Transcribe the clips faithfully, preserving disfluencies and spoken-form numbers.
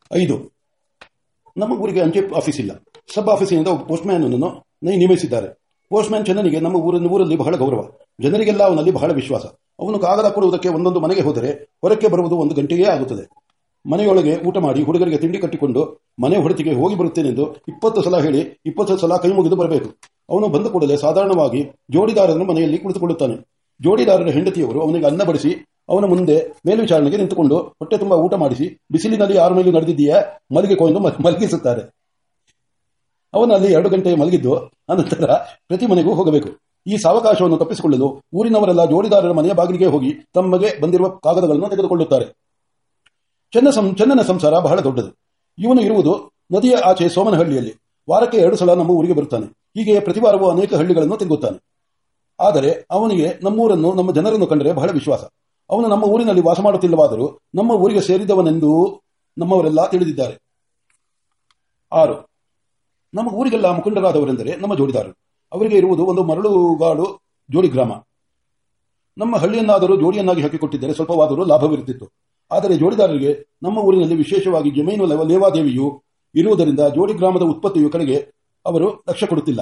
ಐದು. ನಮ್ಮ ಊರಿಗೆ ಅಂಚೆ ಆಫೀಸ್ ಇಲ್ಲ. ಸಬ್ ಆಫೀಸಿನಿಂದ ಪೋಸ್ಟ್ ಮ್ಯಾನ್ ಅನ್ನು ನೇಮಿಸಿದ್ದಾರೆ. ಪೋಸ್ಟ್ ಮ್ಯಾನ್ ಚಂದನಿಗೆ ನಮ್ಮ ಊರಿನ ಊರಲ್ಲಿ ಬಹಳ ಗೌರವ. ಜನರಿಗೆಲ್ಲ ಅವನಲ್ಲಿ ಬಹಳ ವಿಶ್ವಾಸ. ಅವನು ಕಾಗದ ಕೊಡುವುದಕ್ಕೆ ಒಂದೊಂದು ಮನೆಗೆ ಹೋದರೆ ಹೊರಕ್ಕೆ ಬರುವುದು ಒಂದು ಗಂಟೆಯೇ ಆಗುತ್ತದೆ. ಮನೆಯೊಳಗೆ ಊಟ ಮಾಡಿ ಹುಡುಗರಿಗೆ ತಿಂಡಿ ಕಟ್ಟಿಕೊಂಡು ಮನೆ ಹೊರತಿಗೆ ಹೋಗಿ ಬರುತ್ತೇನೆಂದು ಇಪ್ಪತ್ತು ಸಲ ಹೇಳಿ ಇಪ್ಪತ್ತು ಸಲ ಕೈ ಮುಗಿದು ಬರಬೇಕು. ಅವನು ಬಂದ ಕೂಡಲೇ ಸಾಧಾರಣವಾಗಿ ಜೋಡಿದಾರನ ಮನೆಯಲ್ಲಿ ಕುಳಿತುಕೊಳ್ಳುತ್ತಾನೆ. ಜೋಡಿದಾರರ ಹೆಂಡತಿಯವರು ಅವನಿಗೆ ಅನ್ನ ಬಡಿಸಿ ಅವನ ಮುಂದೆ ಮೇಲ್ವಿಚಾರಣೆಗೆ ನಿಂತುಕೊಂಡು ಹೊಟ್ಟೆ ತುಂಬಾ ಊಟ ಮಾಡಿಸಿ ಬಿಸಿಲಿನಲ್ಲಿ ಯಾರ ಮೇಲೂ ನಡೆದಿದೆಯಾ ಮಲಗಿಕೊಂಡು ಮಲಗಿಸುತ್ತಾರೆ. ಅವನಲ್ಲಿ ಎರಡು ಗಂಟೆ ಮಲಗಿದ್ದು ಅನಂತರ ಪ್ರತಿ ಮನೆಗೂ ಹೋಗಬೇಕು. ಈ ಸಾವಕಾಶವನ್ನು ತಪ್ಪಿಸಿಕೊಳ್ಳಲು ಊರಿನವರೆಲ್ಲ ಜೋಡಿದಾರರ ಮನೆಯ ಬಾಗಿಲಿಗೆ ಹೋಗಿ ತಮಗೆ ಬಂದಿರುವ ಕಾಗದಗಳನ್ನು ತೆಗೆದುಕೊಳ್ಳುತ್ತಾರೆ. ಚೆನ್ನ ಚೆನ್ನನ ಸಂಸಾರ ಬಹಳ ದೊಡ್ಡದು. ಇವನು ಇರುವುದು ನದಿಯ ಆಚೆ ಸೋಮನಹಳ್ಳಿಯಲ್ಲಿ. ವಾರಕ್ಕೆ ಎರಡು ಸಲ ನಮ್ಮ ಊರಿಗೆ ಬರುತ್ತಾನೆ. ಹೀಗೆ ಪ್ರತಿ ವಾರವೂ ಅನೇಕ ಹಳ್ಳಿಗಳನ್ನು ತಿರುಗುತ್ತಾನೆ. ಆದರೆ ಅವನಿಗೆ ನಮ್ಮೂರನ್ನು ನಮ್ಮ ಜನರನ್ನು ಕಂಡರೆ ಬಹಳ ವಿಶ್ವಾಸ. ಅವನು ನಮ್ಮ ಊರಿನಲ್ಲಿ ವಾಸ ಮಾಡುತ್ತಿಲ್ಲವಾದರೂ ನಮ್ಮ ಊರಿಗೆ ಸೇರಿದವನೆಂದು ನಮ್ಮವರೆಲ್ಲ ತಿಳಿದಿದ್ದಾರೆ. ಆರು. ನಮ್ಮ ಊರಿಗೆಲ್ಲ ಮುಖಂಡರಾದವರೆಂದರೆ ನಮ್ಮ ಜೋಡಿದಾರರು. ಅವರಿಗೆ ಇರುವುದು ಒಂದು ಮರಳುಗಾಡು ಜೋಡಿ ಗ್ರಾಮ. ನಮ್ಮ ಹಳ್ಳಿಯನ್ನಾದರೂ ಜೋಡಿಯನ್ನಾಗಿ ಹಾಕಿಕೊಟ್ಟಿದ್ದರೆ ಸ್ವಲ್ಪವಾದರೂ ಲಾಭವಿರುತ್ತಿತ್ತು. ಆದರೆ ಜೋಡಿದಾರರಿಗೆ ನಮ್ಮ ಊರಿನಲ್ಲಿ ವಿಶೇಷವಾಗಿ ಜಮೀನು ಲೇವಾದೇವಿಯು ಇರುವುದರಿಂದ ಜೋಡಿ ಗ್ರಾಮದ ಉತ್ಪತ್ತಿಯ ಕಡೆಗೆ ಅವರು ಲಕ್ಷ್ಯ ಕೊಡುತ್ತಿಲ್ಲ.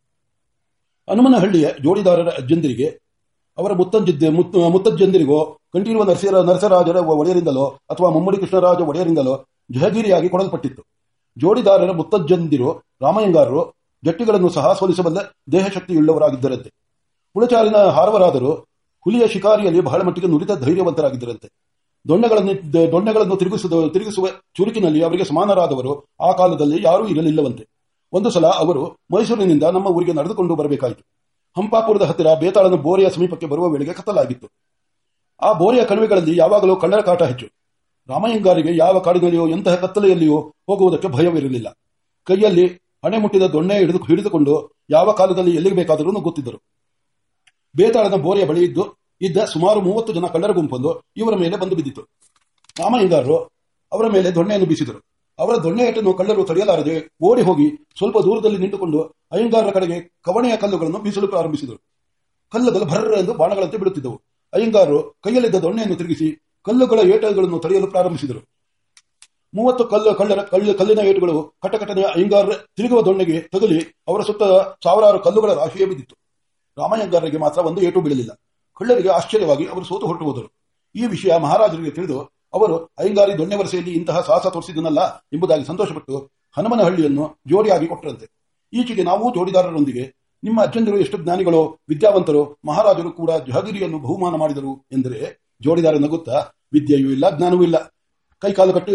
ಹನುಮನಹಳ್ಳಿಯ ಜೋಡಿದಾರರ ಅಜ್ಜಂದಿರಿಗೆ ಅವರ ಮುತ್ತಜ್ಜಂದಿರಿಗೋ ಕಂಠೀರುವ ನರಸಿರ ನರಸರಾಜರ ಒಡೆಯರಿಂದಲೋ ಅಥವಾ ಮುಮ್ಮಡಿ ಕೃಷ್ಣರಾಜ ಒಡೆಯರಿಂದಲೋ ಜಹಗೀರಿಯಾಗಿ ಕೊಡಲ್ಪಟ್ಟಿತ್ತು. ಜೋಡಿದಾರರ ಮುತ್ತಜ್ಜಂದಿರು ರಾಮಯ್ಯಂಗಾರರು ಜಟ್ಟಿಗಳನ್ನು ಸಹ ಸೋಲಿಸಬಲ್ಲ ದೇಹಶಕ್ತಿಯುಳ್ಳವರಾಗಿದ್ದರಂತೆ. ಹುಳಚಾರಿನ ಹಾರವರಾದರೂ ಹುಲಿಯ ಶಿಕಾರಿಯಲ್ಲಿ ಬಹಳ ಮಟ್ಟಿಗೆ ನುರಿತ ಧೈರ್ಯವಂತರಾಗಿದ್ದರಂತೆ. ದೊಣ್ಣೆಗಳನ್ನು ದೊಣ್ಣೆಗಳನ್ನು ತಿರುಗಿಸುವ ಚುರುಕಿನಲ್ಲಿ ಅವರಿಗೆ ಸಮಾನರಾದವರು ಆ ಕಾಲದಲ್ಲಿ ಯಾರೂ ಇರಲಿಲ್ಲವಂತೆ. ಒಂದು ಸಲ ಅವರು ಮೈಸೂರಿನಿಂದ ನಮ್ಮ ಊರಿಗೆ ನಡೆದುಕೊಂಡು ಬರಬೇಕಾಯಿತು. ಹಂಪಾಪುರದ ಹತ್ತಿರ ಬೇತಾಳನ ಬೋರೆಯ ಸಮೀಪಕ್ಕೆ ಬರುವ ವೇಳೆಗೆ ಕತ್ತಲಾಗಿತ್ತು. ಆ ಬೋರೆಯ ಕಣಿವೆಗಳಲ್ಲಿ ಯಾವಾಗಲೂ ಕಳ್ಳರ ಕಾಟ ಹೆಚ್ಚು. ರಾಮಯ್ಯಂಗಾರಿಗೆ ಯಾವ ಕಾಡಿನಲ್ಲಿಯೋ ಎಂತಹ ಕತ್ತಲೆಯಲ್ಲಿಯೋ ಹೋಗುವುದಕ್ಕೆ ಭಯವಿರಲಿಲ್ಲ. ಕೈಯಲ್ಲಿ ಹಣೆ ಮುಟ್ಟಿದ ದೊಣ್ಣೆ ಹಿಡಿದು ಹಿಡಿದುಕೊಂಡು ಯಾವ ಕಾಲದಲ್ಲಿ ಎಲ್ಲಿಗೆ ಬೇಕಾದರೂ ನುಗ್ಗುತ್ತಿದ್ದರು. ಬೇತಾಳನ ಬೋರೆಯ ಬಳಿ ಇದ್ದು ಇದ್ದ ಸುಮಾರು ಮೂವತ್ತು ಜನ ಕಳ್ಳರ ಗುಂಪೊಂದು ಇವರ ಮೇಲೆ ಬಂದು ಬಿದ್ದಿತು. ರಾಮಯ್ಯಂಗಾರರು ಅವರ ಮೇಲೆ ದೊಣ್ಣೆಯನ್ನು ಬೀಸಿದರು. ಅವರ ದೊಣ್ಣೆ ಏಟನ್ನು ಕಳ್ಳರು ತಡೆಯಲಾರದೆ ಓಡಿ ಹೋಗಿ ಸ್ವಲ್ಪ ದೂರದಲ್ಲಿ ನಿಂತುಕೊಂಡು ಅಯ್ಯಂಗಾರರ ಕಡೆಗೆ ಕವಣೆಯ ಕಲ್ಲುಗಳನ್ನು ಬೀಸಲು ಪ್ರಾರಂಭಿಸಿದರು. ಕಲ್ಲುಗಳು ಭರ್ರ ಎಂದು ಬಾಣಗಳಂತೆ ಬಿಡುತ್ತಿದ್ದವು. ಅಯ್ಯಂಗಾರರು ಕೈಯಲ್ಲಿದ್ದ ದೊಣ್ಣೆಯನ್ನು ತಿರುಗಿಸಿ ಕಲ್ಲುಗಳ ಏಟುಗಳನ್ನು ತಡೆಯಲು ಪ್ರಾರಂಭಿಸಿದರು. ಮೂವತ್ತು ಕಲ್ಲು ಕಳ್ಳರ ಕಲ್ಲು ಕಲ್ಲಿನ ಏಟುಗಳು ಕಟಕಟನೆಯ ಅಯ್ಯಂಗಾರರ ತಿರುಗುವ ದೊಣ್ಣೆಗೆ ತಗುಲಿ ಅವರ ಸುತ್ತ ಸಾವಿರಾರು ಕಲ್ಲುಗಳ ರಾಶಿಯೇ ಬಿದ್ದಿತ್ತು. ರಾಮಯ್ಯಂಗಾರರಿಗೆ ಮಾತ್ರ ಒಂದು ಏಟು ಬೀಳಲಿಲ್ಲ. ಕಳ್ಳರಿಗೆ ಆಶ್ಚರ್ಯವಾಗಿ ಅವರು ಸೋತು ಹೊರಟು ಹೋದರು. ಈ ವಿಷಯ ಮಹಾರಾಜರಿಗೆ ತಿಳಿದು ಅವರು ಅಯ್ಯಂಗಾರಿ ದೊಣ್ಣೆ ವರಸೆಯಲ್ಲಿ ಇಂತಹ ಸಾಹಸ ತೋರಿಸಿದನಲ್ಲ ಎಂಬುದಾಗಿ ಸಂತೋಷಪಟ್ಟು ಹನುಮನಹಳ್ಳಿಯನ್ನು ಜೋಡಿಯಾಗಿ ಕೊಟ್ಟರಂತೆ. ಈಚೆಗೆ ನಾವು ಜೋಡಿದಾರರೊಂದಿಗೆ ನಿಮ್ಮ ಅಜ್ಜಂದಿರು ಎಷ್ಟು ಜ್ಞಾನಿಗಳೋ ವಿದ್ಯಾವಂತರೋ ಮಹಾರಾಜರು ಕೂಡ ಜಹಗಿರಿಯನ್ನು ಬಹುಮಾನ ಮಾಡಿದರು ಎಂದರೆ ಜೋಡಿದಾರ ನಗುತ್ತಾ, ವಿದ್ಯೆಯೂ ಇಲ್ಲ ಜ್ಞಾನವೂ ಇಲ್ಲ, ಕೈಕಾಲು ಕಟ್ಟಿ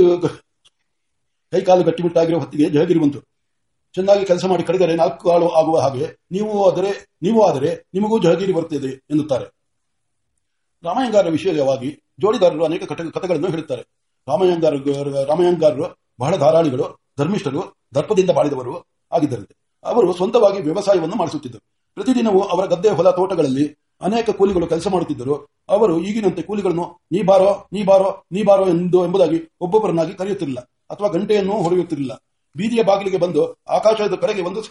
ಕೈಕಾಲು ಗಟ್ಟಿಬಿಟ್ಟಾಗಿರೋ ಹೊತ್ತಿಗೆ ಜಹಗಿರಿ ಬಂತು. ಚೆನ್ನಾಗಿ ಕೆಲಸ ಮಾಡಿ ಕಡಿದರೆ ನಾಲ್ಕು ಕಾಳು ಆಗುವ ಹಾಗೆ ನೀವು ಆದರೆ ನೀವು ಆದರೆ ನಿಮಗೂ ಜಹಗಿರಿ ಬರುತ್ತದೆ ಎನ್ನುತ್ತಾರೆ. ರಾಮಯ್ಯಂಗಾರರ ವಿಷಯವಾಗಿ ಜೋಡಿದಾರರು ಅನೇಕ ಕಥೆಗಳನ್ನು ಹೇಳುತ್ತಾರೆ. ರಾಮಯ್ಯಂಗಾರ ರಾಮಯ್ಯಂಗಾರರು ಬಹಳ ಧಾರಾಳಿಗಳು, ಧರ್ಮಿಷ್ಠರು, ದರ್ಪದಿಂದ ಬಾಳಿದವರು ಆಗಿದ್ದರಂತೆ. ಅವರು ಸ್ವಂತವಾಗಿ ವ್ಯವಸಾಯವನ್ನು ಮಾಡಿಸುತ್ತಿದ್ದರು. ಪ್ರತಿದಿನವೂ ಅವರ ಗದ್ದೆ ಹೊಲ ತೋಟಗಳಲ್ಲಿ ಅನೇಕ ಕೂಲಿಗಳು ಕೆಲಸ ಮಾಡುತ್ತಿದ್ದರು. ಅವರು ಈಗಿನಂತೆ ಕೂಲಿಗಳನ್ನು ನೀ ಬಾರೋ ನೀ ಬಾರೋ ನೀ ಬಾರೋ ಎಂದು ಎಂಬುದಾಗಿ ಒಬ್ಬೊಬ್ಬರನ್ನಾಗಿ ಕರೆಯುತ್ತಿರಲಿಲ್ಲ ಅಥವಾ ಗಂಟೆಯನ್ನು ಹೊಡೆಯುತ್ತಿರಲಿಲ್ಲ. ಬೀದಿಯ ಬಾಗಿಲಿಗೆ ಬಂದು ಆಕಾಶದ ಕಡೆಗೆ ಒಂದು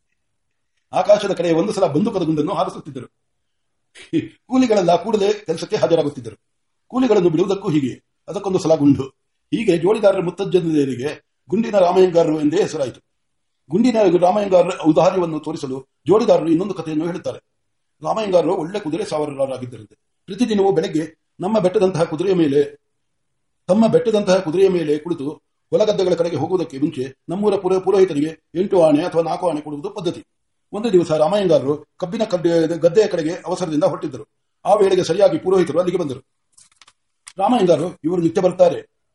ಆಕಾಶದ ಕಡೆ ಒಂದು ಸಲ ಬಂದೂಕದ ಗುಂಡನ್ನು ಹಾರಿಸುತ್ತಿದ್ದರು. ಕೂಲಿಗಳೆಲ್ಲ ಕೂಡಲೇ ಕೆಲಸಕ್ಕೆ ಹಾಜರಾಗುತ್ತಿದ್ದರು. ಕೂಲಿಗಳನ್ನು ಬಿಡುವುದಕ್ಕೂ ಹೀಗೆ ಅದಕ್ಕೊಂದು ಸಲ ಗುಂಡು. ಹೀಗೆ ಜೋಡಿದಾರರ ಮುತ್ತಜ್ಜನರಿಗೆ ಗುಂಡಿನ ರಾಮಯ್ಯಂಗಾರರು ಎಂದೇ ಹೆಸರಾಯಿತು. ಗುಂಡಿನ ರಾಮಯ್ಯಂಗಾರರ ಔದಾರ್ಯವನ್ನು ತೋರಿಸಲು ಜೋಡಿದಾರರು ಇನ್ನೊಂದು ಕಥೆಯನ್ನು ಹೇಳುತ್ತಾರೆ. ರಾಮಯ್ಯಂಗಾರರು ಒಳ್ಳೆ ಕುದುರೆ ಸವಾರರಾಗಿದ್ದರಂತೆ. ಪ್ರತಿದಿನವೂ ಬೆಳಗ್ಗೆ ನಮ್ಮ ಬೆಟ್ಟದಂತಹ ಕುದುರೆಯ ಮೇಲೆ ತಮ್ಮ ಬೆಟ್ಟದಂತಹ ಕುದುರೆಯ ಮೇಲೆ ಕುಳಿತು ಹೊಲಗದ್ದೆಗಳ ಕಡೆಗೆ ಹೋಗುವುದಕ್ಕೆ ಮುಂಚೆ ನಮ್ಮೂರ ಪುರ ಪುರೋಹಿತರಿಗೆ ಎಂಟು ಆಣೆ ಅಥವಾ ನಾಲ್ಕು ಆಣೆ ಕೊಡುವುದು ಪದ್ಧತಿ. ಒಂದು ದಿವಸ ರಾಮಯ್ಯಂಗಾರರು ಕಬ್ಬಿನ ಗದ್ದೆಯ ಕಡೆಗೆ ಅವಸರದಿಂದ ಹೊರಟಿದ್ದರು. ಆ ವೇಳೆಗೆ ಸರಿಯಾಗಿ ಪುರೋಹಿತರು ಅಲ್ಲಿಗೆ ಬಂದರು. ರಾಮಯ್ಯಂಗಾರರು, ಇವರು ನಿತ್ಯ ಬರ್ತಾರೆ,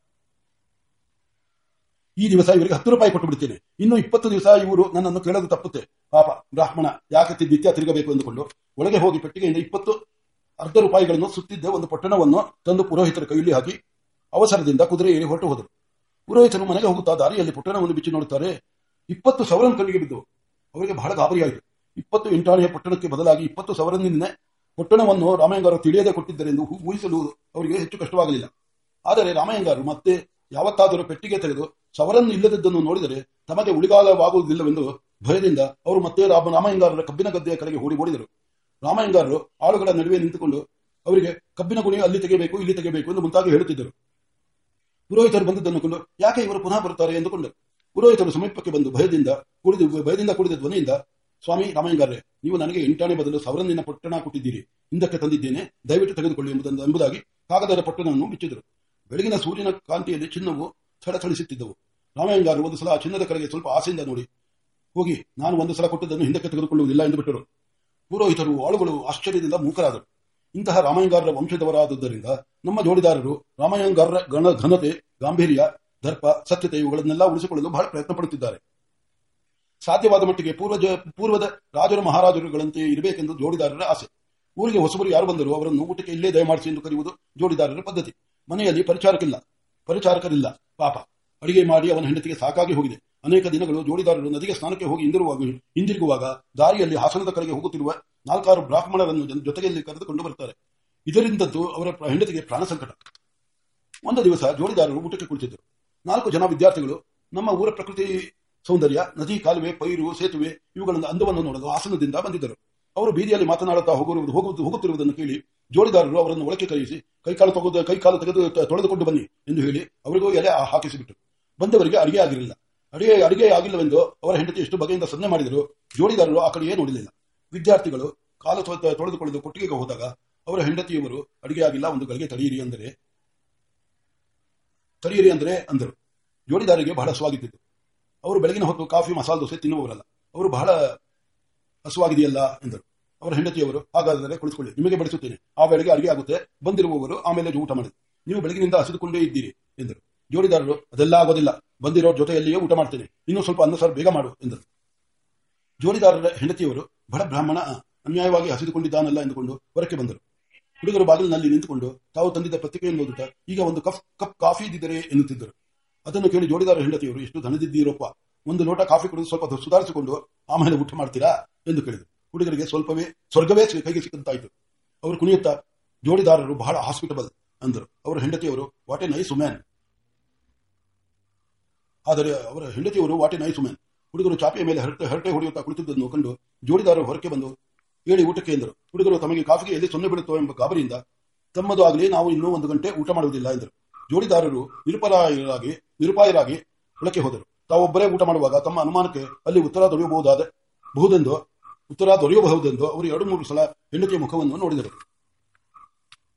ಈ ದಿವಸ ಇವರಿಗೆ ಹತ್ತು ರೂಪಾಯಿ ಕೊಟ್ಟು ಬಿಡುತ್ತೇನೆ, ಇನ್ನು ಇಪ್ಪತ್ತು ದಿವಸ ಇವರು ನನ್ನನ್ನು ಕೇಳಲು ತಪ್ಪುತ್ತೆ, ಪಾಪ ಬ್ರಾಹ್ಮಣ ಯಾಕೆ ನಿತ್ಯ ತಿರುಗಬೇಕು ಎಂದುಕೊಂಡು ಒಳಗೆ ಹೋಗಿ ಪೆಟ್ಟಿಗೆಯಿಂದ ಇಪ್ಪತ್ತು ಅರ್ಧ ರೂಪಾಯಿಗಳನ್ನು ಸುತ್ತಿದ್ದ ಒಂದು ಪೊಟ್ಟಣವನ್ನು ತಂದು ಪುರೋಹಿತರ ಕೈಯಲ್ಲಿ ಹಾಕಿ ಅವಸರದಿಂದ ಕುದುರೆ ಏರಿ ಹೊರಟು ಹೋದರು. ಪುರೋಹಿತರು ಮನೆಗೆ ಹೋಗುತ್ತಾ ದಾರಿಯಲ್ಲಿ ಪೊಟ್ಟಣವನ್ನು ಬಿಚ್ಚಿ ನೋಡುತ್ತಾರೆ. ಇಪ್ಪತ್ತು ಸವರನ್ ಕಣ್ಣಿಗೆ ಬಿದ್ದು ಅವರಿಗೆ ಬಹಳ ಗಾಬರಿಯಾಯಿತು. ಇಪ್ಪತ್ತು ಎಂಟಾಣೆಯ ಪೊಟ್ಟಣಕ್ಕೆ ಬದಲಾಗಿ ಇಪ್ಪತ್ತು ಸವರನ್ನಿನ ಪೊಟ್ಟಣವನ್ನು ರಾಮಯ್ಯಂಗಾರರು ತಿಳಿಯದೆ ಕೊಟ್ಟಿದ್ದರೆಂದು ಊಹಿಸಲು ಅವರಿಗೆ ಹೆಚ್ಚು ಕಷ್ಟವಾಗಲಿಲ್ಲ. ಆದರೆ ರಾಮಯ್ಯಂಗಾರರು ಮತ್ತೆ ಯಾವತ್ತಾದರೂ ಪೆಟ್ಟಿಗೆ ತೆಗೆದು ಸವರನ್ನು ಇಲ್ಲದದ್ದನ್ನು ನೋಡಿದರೆ ತಮಗೆ ಉಳಿಗಾಲವಾಗುವುದಿಲ್ಲವೆಂದು ಭಯದಿಂದ ಅವರು ಮತ್ತೆ ರಾಮಯ್ಯಂಗಾರರ ಕಬ್ಬಿನ ಗದ್ದೆಯ ಕಡೆಗೆ ಓಡಿ ಓಡಿದರು. ರಾಮಯ್ಯಂಗಾರರು ಆಳುಗಳ ನಡುವೆ ನಿಂತುಕೊಂಡು ಅವರಿಗೆ ಕಬ್ಬಿನ ಗುಣಿ ಅಲ್ಲಿ ತೆಗೆಯಬೇಕು ಇಲ್ಲಿ ತೆಗೆಯಬೇಕು ಎಂದು ಮುಂತಾಗಿ ಹೇಳುತ್ತಿದ್ದರು. ಪುರೋಹಿತರು ಬಂದದ್ದನ್ನು ಕೊಂಡು ಯಾಕೆ ಇವರು ಪುನಃ ಬರುತ್ತಾರೆ ಎಂದುಕೊಂಡರು. ಪುರೋಹಿತರು ಸಮೀಪಕ್ಕೆ ಬಂದು ಭಯದಿಂದ ಕುಡಿದು ಭಯದಿಂದ ಕೂಡಿದ ಧ್ವನಿಯಿಂದ, ಸ್ವಾಮಿ ರಾಮಯ್ಯಂಗಾರ್ರೆ, ನೀವು ನನಗೆ ಎಂಟಾಣೆ ಬದಲು ಸಾವಿರನ್ನಿನ ಪೊಟ್ಟಣ ಕೊಟ್ಟಿದ್ದೀರಿ, ಹಿಂದಕ್ಕೆ ತಂದಿದ್ದೇನೆ, ದಯವಿಟ್ಟು ತೆಗೆದುಕೊಳ್ಳಿ ಎಂಬುದಾಗಿ ಕಾಗದದ ಪೊಟ್ಟಣವನ್ನು ಬಿಚ್ಚಿದರು. ಬೆಳಗಿನ ಸೂರ್ಯನ ಕಾಂತಿಯಲ್ಲಿ ಚಿನ್ನವು ಥಳಥಳಿಸುತ್ತಿದ್ದವು. ರಾಮಯ್ಯಂಗಾರು ಒಂದು ಸಲ ಚಿನ್ನದ ಕಡೆಗೆ ಸ್ವಲ್ಪ ಆಸೆಯಿಂದ ನೋಡಿ, ಹೋಗಿ ನಾನು ಒಂದು ಸಲ ಕೊಟ್ಟದ್ದನ್ನು ಹಿಂದಕ್ಕೆ ತೆಗೆದುಕೊಳ್ಳುವುದಿಲ್ಲ ಎಂದು ಬಿಟ್ಟರು. ಪುರೋಹಿತರು ಆಳುಗಳು ಆಶ್ಚರ್ಯದಿಂದ ಮೂಕರಾದರು. ಇಂತಹ ರಾಮಯ್ಯಂಗಾರರ ವಂಶದವರಾದುದರಿಂದ ನಮ್ಮ ಜೋಡಿದಾರರು ರಾಮಯ್ಯಂಗಾರರ ಗಣ ಘನತೆ, ಗಾಂಭೀರ್ಯ, ದರ್ಪ, ಸತ್ಯತೆ ಇವುಗಳನ್ನೆಲ್ಲ ಉಳಿಸಿಕೊಳ್ಳಲು ಬಹಳ ಪ್ರಯತ್ನ ಪಡುತ್ತಿದ್ದಾರೆ. ಸಾಧ್ಯವಾದ ಮಟ್ಟಿಗೆ ಪೂರ್ವಜ ಪೂರ್ವದ ರಾಜರು ಮಹಾರಾಜರುಗಳಂತೆ ಇರಬೇಕೆಂದು ಜೋಡಿದಾರರ ಆಸೆ. ಊರಿಗೆ ಹೊಸಬರು ಯಾರು ಬಂದರೂ ಅವರನ್ನು ಊಟಕ್ಕೆ ಇಲ್ಲೇ ದಯಮಾಡಿಸಿ ಎಂದು ಕರೆಯುವುದು ಜೋಡಿದಾರರ ಪದ್ಧತಿ. ಮನೆಯಲ್ಲಿ ಪರಿಚಾರಕಿಲ್ಲ ಪರಿಚಾರಕರಿಲ್ಲ. ಪಾಪ ಅಡಿಗೆ ಮಾಡಿ ಅವನ ಹೆಂಡತಿಗೆ ಸಾಕಾಗಿ ಹೋಗಿದೆ. ಅನೇಕ ದಿನಗಳು ಜೋಡಿದಾರರು ನದಿಗೆ ಸ್ನಾನಕ್ಕೆ ಹೋಗಿ ಹಿಂದಿರುವಾಗ ಹಿಂದಿರುಗುವಾಗ ದಾರಿಯಲ್ಲಿ ಹಾಸನದ ಕಡೆಗೆ ಹೋಗುತ್ತಿರುವ ನಾಲ್ಕಾರು ಬ್ರಾಹ್ಮಣರನ್ನು ಜೊತೆಯಲ್ಲಿ ಕರೆದುಕೊಂಡು ಬರುತ್ತಾರೆ. ಇದರಿಂದದ್ದು ಅವರ ಹೆಂಡತಿಗೆ ಪ್ರಾಣ ಸಂಕಟ. ಒಂದು ದಿವಸ ಜೋಡಿದಾರರು ಊಟಕ್ಕೆ ಕುಳಿತಿದ್ದರು. ನಾಲ್ಕು ಜನ ವಿದ್ಯಾರ್ಥಿಗಳು ನಮ್ಮ ಊರ ಪ್ರಕೃತಿ ಸೌಂದರ್ಯ, ನದಿ, ಕಾಲುವೆ, ಪೈರು, ಸೇತುವೆ ಇವುಗಳಿಂದ ಅಂದವನ್ನು ನೋಡಲು ಹಾಸನದಿಂದ ಬಂದಿದ್ದರು. ಅವರು ಬೀದಿಯಲ್ಲಿ ಮಾತನಾಡುತ್ತಾ ಹೋಗುವುದು ಹೋಗುವುದು ಹೋಗುತ್ತಿರುವುದನ್ನು ಕೇಳಿ ಜೋಡಿದಾರರು ಅವರನ್ನು ಒಳಕ್ಕೆ ಕರೆಯಿಸಿ ಕೈಕಾಲು ತೆಗೆದು ಕೈಕಾಲು ತೆಗೆದು ತೊಳೆದುಕೊಂಡು ಬನ್ನಿ ಎಂದು ಹೇಳಿ ಅವರಿಗೂ ಎಲೆ ಹಾಕಿಸಿಬಿಟ್ಟರು. ಬಂದವರಿಗೆ ಅಡಿಗೆ ಆಗಿರಲಿಲ್ಲ. ಅಡಿಗೆ ಅಡಿಗೆ ಆಗಿಲ್ಲವೆಂದು ಅವರ ಹೆಂಡತಿ ಎಷ್ಟು ಬಗೆಯಿಂದ ಸನ್ನೆ ಮಾಡಿದರು. ಜೋಡಿದಾರರು ಆ ಕಡೆಯೇ ನೋಡಲಿಲ್ಲ. ವಿದ್ಯಾರ್ಥಿಗಳು ಕಾಲು ತೊಳೆದುಕೊಳ್ಳಲು ಕೊಟ್ಟಿಗೆಗೆ ಹೋದಾಗ ಅವರ ಹೆಂಡತಿಯವರು ಅಡಿಗೆ ಆಗಿಲ್ಲ, ಒಂದು ಗಳಿಗೆ ತಡೆಯಿರಿ ಅಂದರೆ ತಡೆಯಿರಿ ಅಂದರೆ ಅಂದರು. ಜೋಡಿದಾರಿಗೆ ಬಹಳ ಹಸುವಾಗಿದ್ದಿತ್ತು. ಅವರು ಬೆಳಗಿನ ಹೊತ್ತು ಕಾಫಿ, ಮಸಾಲೆ ದೋಸೆ ತಿನ್ನುವವರಲ್ಲ. ಅವರು ಬಹಳ ಹಸುವಾಗಿದೆಯಲ್ಲ ಎಂದರು. ಅವರ ಹೆಂಡತಿಯವರು, ಹಾಗಾದರೆ ಕುಳಿತುಕೊಳ್ಳಿ, ನಿಮಗೆ ಬಡಿಸುತ್ತೇನೆ, ಆ ವೇಳೆಗೆ ಅಡಿಗೆ ಆಗುತ್ತೆ, ಬಂದಿರುವವರು ಆಮೇಲೆ ಊಟ ಮಾಡಿ, ನೀವು ಬೆಳಗಿನಿಂದ ಹಸಿದುಕೊಂಡೇ ಇದ್ದೀರಿ ಎಂದರು. ಜೋಡಿದಾರರು, ಅದೆಲ್ಲ ಆಗೋದಿಲ್ಲ, ಬಂದಿರೋ ಜೊತೆಯಲ್ಲಿಯೇ ಊಟ ಮಾಡ್ತೇನೆ, ಇನ್ನೂ ಸ್ವಲ್ಪ ಅನ್ನ ಸಾರು ಬೇಗ ಮಾಡು ಎಂದರು. ಜೋಡಿದಾರರ ಹೆಂಡತಿಯವರು ಬಡ ಬ್ರಾಹ್ಮಣ ಅನ್ಯಾಯವಾಗಿ ಹಸಿದುಕೊಂಡಿದ್ದಾನಲ್ಲ ಎಂದುಕೊಂಡು ಹೊರಕ್ಕೆ ಬಂದರು. ಹುಡುಗರು ಬಾಗಿಲಿನಲ್ಲಿ ನಿಂತುಕೊಂಡು ತಾವು ತಂದಿದ್ದ ಪತ್ರಿಕೆಯನ್ನು ಓದುತ್ತಾ ಈಗ ಒಂದು ಕಪ್ ಕಪ್ ಕಾಫಿ ಇದ್ದಿದ್ದರೆ ಎನ್ನುತ್ತಿದ್ದರು. ಅದನ್ನು ಕೇಳಿ ಜೋಡಿದಾರ ಹೆಂಡತಿಯವರು, ಎಷ್ಟು ಧನದಿದ್ದೀರಪ್ಪ, ಒಂದು ಲೋಟ ಕಾಫಿ ಕುಡಿದು ಸ್ವಲ್ಪ ಸುಧಾರಿಸಿಕೊಂಡು ಆಮೇಲೆ ಊಟ ಮಾಡ್ತೀರಾ ಎಂದು ಕೇಳಿದರು. ಹುಡುಗರಿಗೆ ಸ್ವಲ್ಪವೇ ಸ್ವರ್ಗವೇ ಕೈಗೆ ಸಿಕ್ಕಂತಾಯಿತು. ಅವರು ಕುಣಿಯುತ್ತಾ, ಜೋಡಿದಾರರು ಬಹಳ ಹಾಸ್ಪಿಟಬಲ್ ಅಂದರು. ಅವರ ಹೆಂಡತಿಯವರು, ವಾಟ್ ಎ ನೈಸ್ ವುಮೆನ್. ಆದರೆ ಅವರ ಹೆಂಡತಿಯವರು ವಾಟ್ ಎ ನೈಸ್ ವುಮೆನ್. ಹುಡುಗರು ಚಾಪೆಯ ಮೇಲೆ ಹರಟೆ ಹರಟೆ ಹೊಡೆಯುತ್ತಾ ಕುಳಿತಿದ್ದನ್ನು ಕಂಡು ಜೋಡಿದಾರರು ಹೊರಕ್ಕೆ ಬಂದು ಹೇಳಿ ಊಟಕ್ಕೆ ಎಂದರು. ಹುಡುಗರು ತಮಗೆ ಕಾಫಿಗೆ ಎಲ್ಲಿ ಸೊನ್ನೆ ಬಿಡುತ್ತೋ ಎಂಬ ಗಾಬರಿಯಿಂದ ತಮ್ಮದು ಆಗಲಿ, ನಾವು ಇನ್ನೂ ಒಂದು ಗಂಟೆ ಊಟ ಮಾಡುವುದಿಲ್ಲ ಎಂದರು. ಜೋಡಿದಾರರು ನಿರುಪಾಯರಾಗಿ ನಿರುಪಾಯರಾಗಿ ಒಳಕ್ಕೆ ಹೋದರು. ತಾವೊಬ್ಬರೇ ಊಟ ಮಾಡುವಾಗ ತಮ್ಮ ಅನುಮಾನಕ್ಕೆ ಅಲ್ಲಿ ಉತ್ತರ ದೊರೆಯಬಹುದಾದ ಬಹುದೆಂದು ಉತ್ತರ ದೊರೆಯಬಹುದೆಂದು ಅವರು ಎರಡು ಮೂರು ಸಲ ಹೆಂಡತಿಯ ಮುಖವನ್ನು ನೋಡಿದರು.